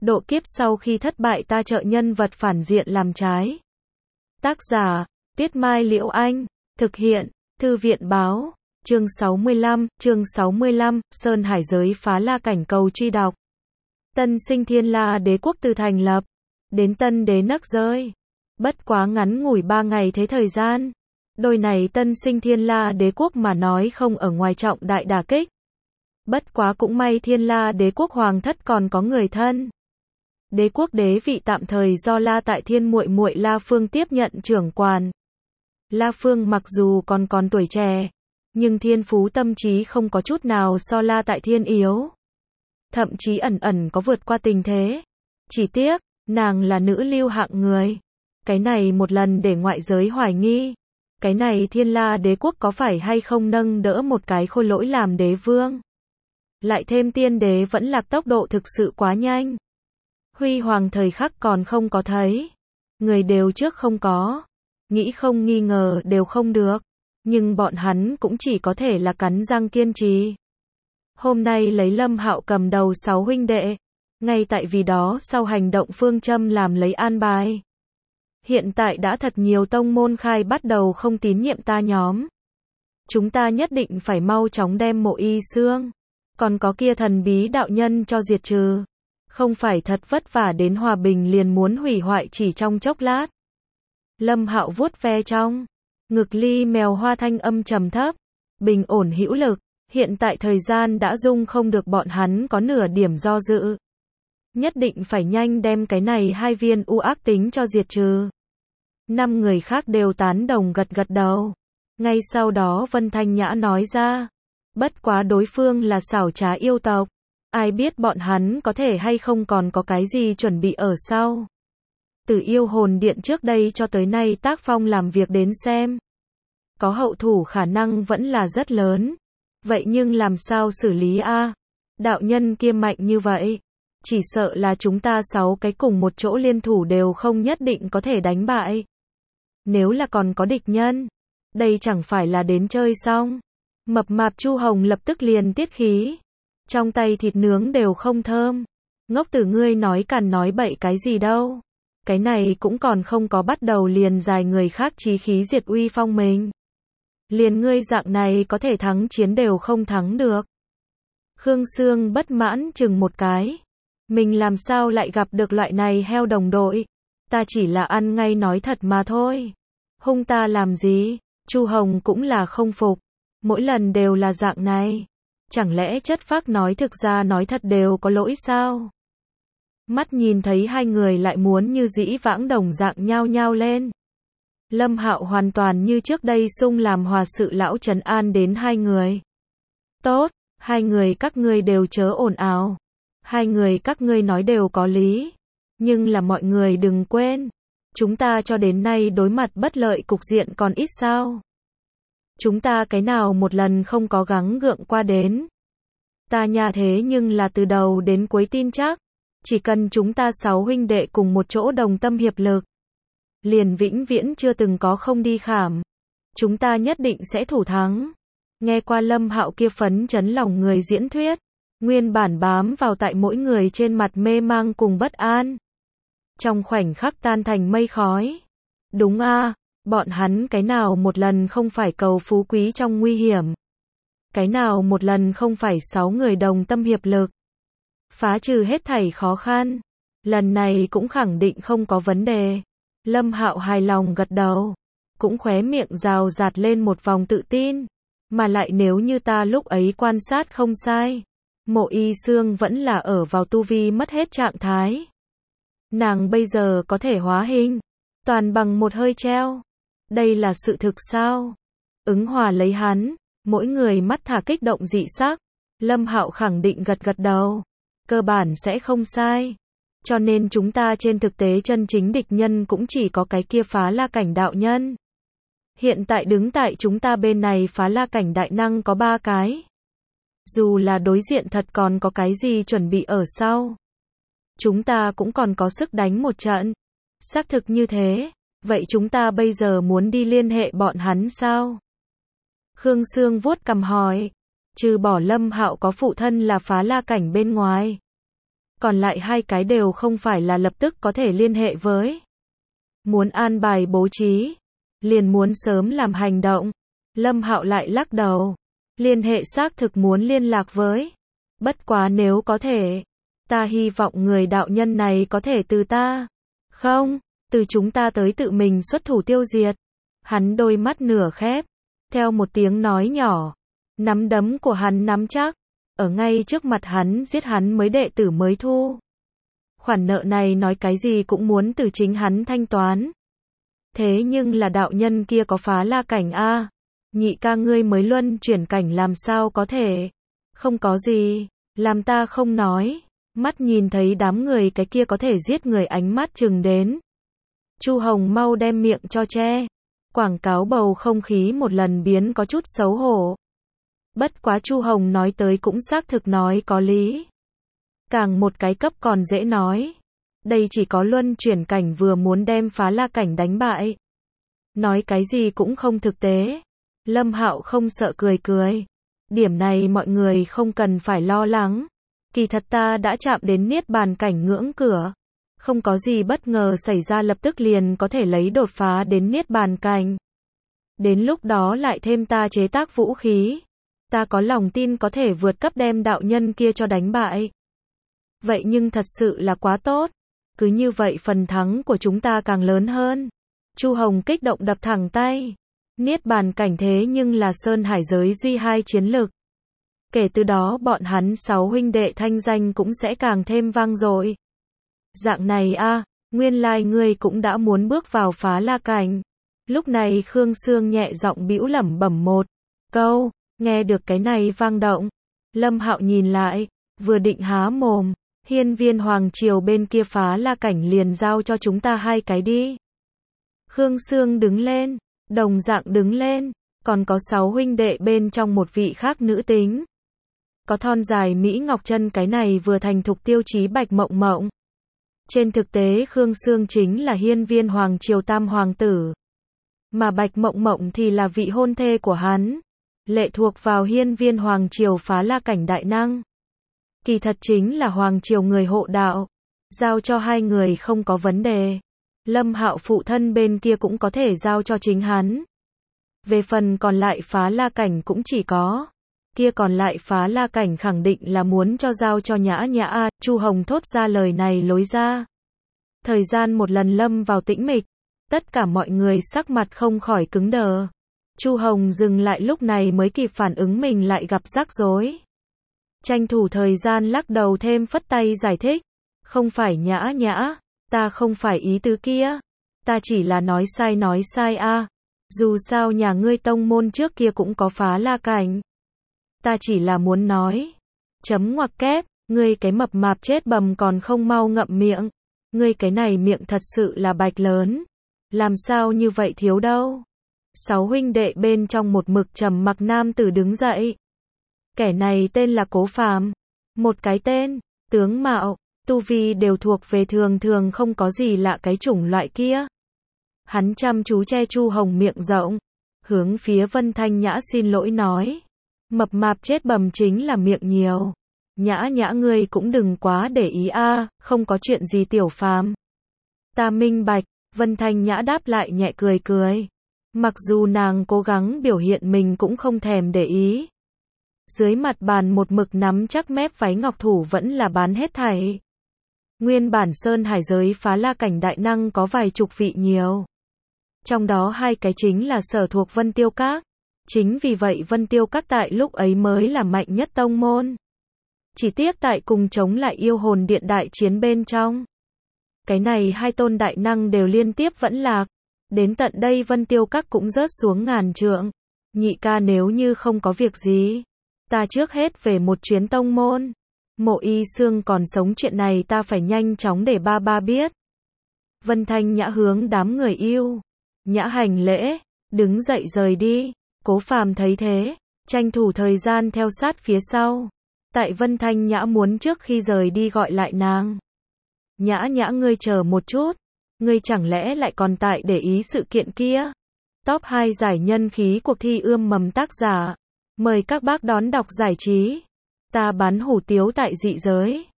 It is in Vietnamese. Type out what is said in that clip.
Độ kiếp sau khi thất bại ta trợ nhân vật phản diện làm trái. Tác giả, Tuyết Mai Liễu Anh. Thực hiện, Thư viện Báo. Chương 65, Sơn Hải giới phá la cảnh cầu truy đọc. Tân sinh Thiên La Đế quốc từ thành lập đến tân đế nấc rơi. Bất quá ngắn ngủi 3 ngày thế thời gian. Đôi này tân sinh Thiên La Đế quốc mà nói không ở ngoài trọng đại đả kích. Bất quá cũng may Thiên La Đế quốc hoàng thất còn có người thân. Đế quốc đế vị tạm thời do La Tại Thiên muội muội La Phương tiếp nhận trưởng quản. La Phương mặc dù còn tuổi trẻ, nhưng thiên phú tâm trí không có chút nào so La Tại Thiên yếu. Thậm chí ẩn có vượt qua tình thế. Chỉ tiếc, nàng là nữ lưu hạng người. Cái này một lần để ngoại giới hoài nghi. Cái này Thiên La Đế quốc có phải hay không nâng đỡ một cái khôi lỗi làm đế vương. Lại thêm tiên đế vẫn lạc tốc độ thực sự quá nhanh. Huy hoàng thời khắc còn không có thấy. Người đều trước không có. Nghĩ không nghi ngờ đều không được. Nhưng bọn hắn cũng chỉ có thể là cắn răng kiên trì. Hôm nay lấy Lâm Hạo cầm đầu 6 huynh đệ. Ngay tại vì đó sau hành động phương châm làm lấy an bài. Hiện tại đã thật nhiều tông môn khai bắt đầu không tín nhiệm ta nhóm. Chúng ta nhất định phải mau chóng đem Mộ Y Xương. Còn có kia thần bí đạo nhân cho diệt trừ. Không phải thật vất vả đến hòa bình liền muốn hủy hoại chỉ trong chốc lát. Lâm Hạo vuốt ve trong ngực ly mèo hoa thanh âm trầm thấp. Bình ổn hữu lực. Hiện tại thời gian đã dung không được bọn hắn có nửa điểm do dự. Nhất định phải nhanh đem cái này 2 viên u ác tính cho diệt trừ. 5 người khác đều tán đồng gật đầu. Ngay sau đó Vân Thanh Nhã nói ra. Bất quá đối phương là xảo trá yêu tộc. Ai biết bọn hắn có thể hay không còn có cái gì chuẩn bị ở sau. Từ yêu hồn điện trước đây cho tới nay tác phong làm việc đến xem. Có hậu thủ khả năng vẫn là rất lớn. Vậy nhưng làm sao xử lý a? Đạo nhân kia mạnh như vậy. Chỉ sợ là chúng ta 6 cái cùng một chỗ liên thủ đều không nhất định có thể đánh bại. Nếu là còn có địch nhân. Đây chẳng phải là đến chơi xong. Mập mạp Chu Hồng lập tức liền tiết khí. Trong tay thịt nướng đều không thơm. Ngốc tử ngươi nói cằn nói bậy cái gì đâu. Cái này cũng còn không có bắt đầu liền dài người khác chí khí diệt uy phong mình. Liền ngươi dạng này có thể thắng chiến đều không thắng được. Khương Sương bất mãn chừng một cái. Mình làm sao lại gặp được loại này heo đồng đội. Ta chỉ là ăn ngay nói thật mà thôi. Hung ta làm gì? Chu Hồng cũng là không phục. Mỗi lần đều là dạng này. Chẳng lẽ chất phác nói thực ra nói thật đều có lỗi sao? Mắt nhìn thấy 2 người lại muốn như dĩ vãng đồng dạng nhao nhao lên. Lâm Hạo hoàn toàn như trước đây sung làm hòa sự lão trấn an đến 2 người. Tốt, 2 người các ngươi đều chớ ồn ào. 2 người các ngươi nói đều có lý. Nhưng là mọi người đừng quên. Chúng ta cho đến nay đối mặt bất lợi cục diện còn ít sao. Chúng ta cái nào một lần không có gắng gượng qua đến. Ta nhà thế nhưng là từ đầu đến cuối tin chắc. Chỉ cần chúng ta 6 huynh đệ cùng một chỗ đồng tâm hiệp lực. Liền vĩnh viễn chưa từng có không đi khảm. Chúng ta nhất định sẽ thủ thắng. Nghe qua Lâm Hạo kia phấn chấn lòng người diễn thuyết. Nguyên bản bám vào tại mỗi người trên mặt mê mang cùng bất an. Trong khoảnh khắc tan thành mây khói. Đúng a, bọn hắn cái nào một lần không phải cầu phú quý trong nguy hiểm. Cái nào một lần không phải 6 người đồng tâm hiệp lực. Phá trừ hết thảy khó khăn. Lần này cũng khẳng định không có vấn đề. Lâm Hạo hài lòng gật đầu. Cũng khóe miệng rào rạt lên một vòng tự tin. Mà lại nếu như ta lúc ấy quan sát không sai. Mộ Y Xương vẫn là ở vào tu vi mất hết trạng thái. Nàng bây giờ có thể hóa hình. Toàn bằng một hơi treo. Đây là sự thực sao? Ứng hòa lấy hắn. Mỗi người mắt thả kích động dị sắc. Lâm Hạo khẳng định gật đầu. Cơ bản sẽ không sai. Cho nên chúng ta trên thực tế chân chính địch nhân cũng chỉ có cái kia phá la cảnh đạo nhân. Hiện tại đứng tại chúng ta bên này phá la cảnh đại năng có 3 cái. Dù là đối diện thật còn có cái gì chuẩn bị ở sau. Chúng ta cũng còn có sức đánh một trận. Xác thực như thế. Vậy chúng ta bây giờ muốn đi liên hệ bọn hắn sao? Khương Sương vuốt cằm hỏi. Trừ bỏ Lâm Hạo có phụ thân là phá la cảnh bên ngoài. còn lại hai cái đều không phải là lập tức có thể liên hệ với. Muốn an bài bố trí, liền muốn sớm làm hành động. Lâm Hạo lại lắc đầu. Liên hệ xác thực muốn liên lạc với. Bất quá nếu có thể, ta hy vọng người đạo nhân này có thể từ ta. Không, từ chúng ta tới tự mình xuất thủ tiêu diệt. Hắn đôi mắt nửa khép. Theo một tiếng nói nhỏ. Nắm đấm của hắn nắm chắc. Ở ngay trước mặt hắn giết hắn mới đệ tử mới thu. Khoản nợ này nói cái gì cũng muốn từ chính hắn thanh toán. Thế nhưng là đạo nhân kia có phá la cảnh a. Nhị ca ngươi mới luân chuyển cảnh làm sao có thể. Không có gì, làm ta không nói. Mắt nhìn thấy đám người cái kia có thể giết người ánh mắt chừng đến. Chu Hồng mau đem miệng cho che. Quảng cáo bầu không khí một lần biến có chút xấu hổ. Bất quá Chu Hồng nói tới cũng xác thực nói có lý. Càng một cái cấp còn dễ nói. Đây chỉ có luân chuyển cảnh vừa muốn đem phá la cảnh đánh bại. Nói cái gì cũng không thực tế. Lâm Hạo không sợ cười cười. Điểm này mọi người không cần phải lo lắng. Kỳ thật ta đã chạm đến niết bàn cảnh ngưỡng cửa. Không có gì bất ngờ xảy ra lập tức liền có thể lấy đột phá đến niết bàn cảnh. Đến lúc đó lại thêm ta chế tác vũ khí. Ta có lòng tin có thể vượt cấp đem đạo nhân kia cho đánh bại. Vậy nhưng thật sự là quá tốt. Cứ như vậy phần thắng của chúng ta càng lớn hơn. Chu Hồng kích động đập thẳng tay. Niết bàn cảnh thế nhưng là sơn hải giới duy hai chiến lực. Kể từ đó bọn hắn 6 huynh đệ thanh danh cũng sẽ càng thêm vang dội. Dạng này a, nguyên lai ngươi cũng đã muốn bước vào phá la cảnh. Lúc này Khương Sương nhẹ giọng bĩu lẩm bẩm một câu, nghe được cái này vang động. Lâm Hạo nhìn lại, vừa định há mồm, hiên viên hoàng triều bên kia phá la cảnh liền giao cho chúng ta hai cái đi. Khương Sương đứng lên, đồng dạng đứng lên, còn có 6 huynh đệ bên trong một vị khác nữ tính. Có thon dài Mỹ Ngọc Chân cái này vừa thành thục tiêu chí Bạch Mộng Mộng. Trên thực tế Khương Sương chính là hiên viên hoàng triều tam hoàng tử. Mà Bạch Mộng Mộng thì là vị hôn thê của hắn. Lệ thuộc vào hiên viên hoàng triều phá la cảnh đại năng. Kỳ thật chính là hoàng triều người hộ đạo. Giao cho hai người không có vấn đề. Lâm Hạo phụ thân bên kia cũng có thể giao cho chính hắn. Về phần còn lại phá la cảnh cũng chỉ có. Kia còn lại phá la cảnh khẳng định là muốn cho giao cho Nhã Nhã a. Chu Hồng thốt ra lời này lối ra. Thời gian một lần lâm vào tĩnh mịch. Tất cả mọi người sắc mặt không khỏi cứng đờ. Chu Hồng dừng lại lúc này mới kịp phản ứng mình lại gặp rắc rối. Tranh thủ thời gian lắc đầu thêm phất tay giải thích. Không phải Nhã Nhã, ta không phải ý tứ kia. Ta chỉ là nói sai a. Dù sao nhà ngươi tông môn trước kia cũng có phá la cảnh. Ta chỉ là muốn nói. Chấm ngoặc kép, ngươi cái mập mạp chết bầm còn không mau ngậm miệng. Ngươi cái này miệng thật sự là bạch lớn. Làm sao như vậy thiếu đâu. 6 huynh đệ bên trong một mực trầm mặc nam tử đứng dậy. Kẻ này tên là Cố Phàm. Một cái tên, tướng mạo, tu vi đều thuộc về thường thường không có gì lạ cái chủng loại kia. Hắn chăm chú che Chu Hồng miệng rộng. Hướng phía Vân Thanh Nhã xin lỗi nói. Mập mạp chết bầm chính là miệng nhiều. Nhã Nhã ngươi cũng đừng quá để ý a, không có chuyện gì tiểu phàm. Ta minh bạch, Vân Thanh Nhã đáp lại nhẹ cười cười. Mặc dù nàng cố gắng biểu hiện mình cũng không thèm để ý. Dưới mặt bàn một mực nắm chắc mép váy ngọc thủ vẫn là bán hết thảy. Nguyên bản sơn hải giới phá la cảnh đại năng có vài chục vị nhiều. Trong đó hai cái chính là sở thuộc Vân Tiêu Các. Chính vì vậy Vân Tiêu Các tại lúc ấy mới là mạnh nhất tông môn. Chỉ tiếc tại cùng chống lại yêu hồn điện đại chiến bên trong. Cái này hai tôn đại năng đều liên tiếp vẫn lạc. Đến tận đây Vân Tiêu Các cũng rớt xuống ngàn trượng. Nhị ca nếu như không có việc gì. Ta trước hết về một chuyến tông môn. Mộ Y Xương còn sống chuyện này ta phải nhanh chóng để ba ba biết. Vân Thanh Nhã hướng đám người yêu. Nhã hành lễ. Đứng dậy rời đi. Cố Phàm thấy thế. Tranh thủ thời gian theo sát phía sau. Tại Vân Thanh Nhã muốn trước khi rời đi gọi lại nàng. Nhã Nhã ngươi chờ một chút. Ngươi chẳng lẽ lại còn tại để ý sự kiện kia? Top 2 giải nhân khí cuộc thi ươm mầm tác giả. Mời các bác đón đọc giải trí. Ta bán hủ tiếu tại dị giới.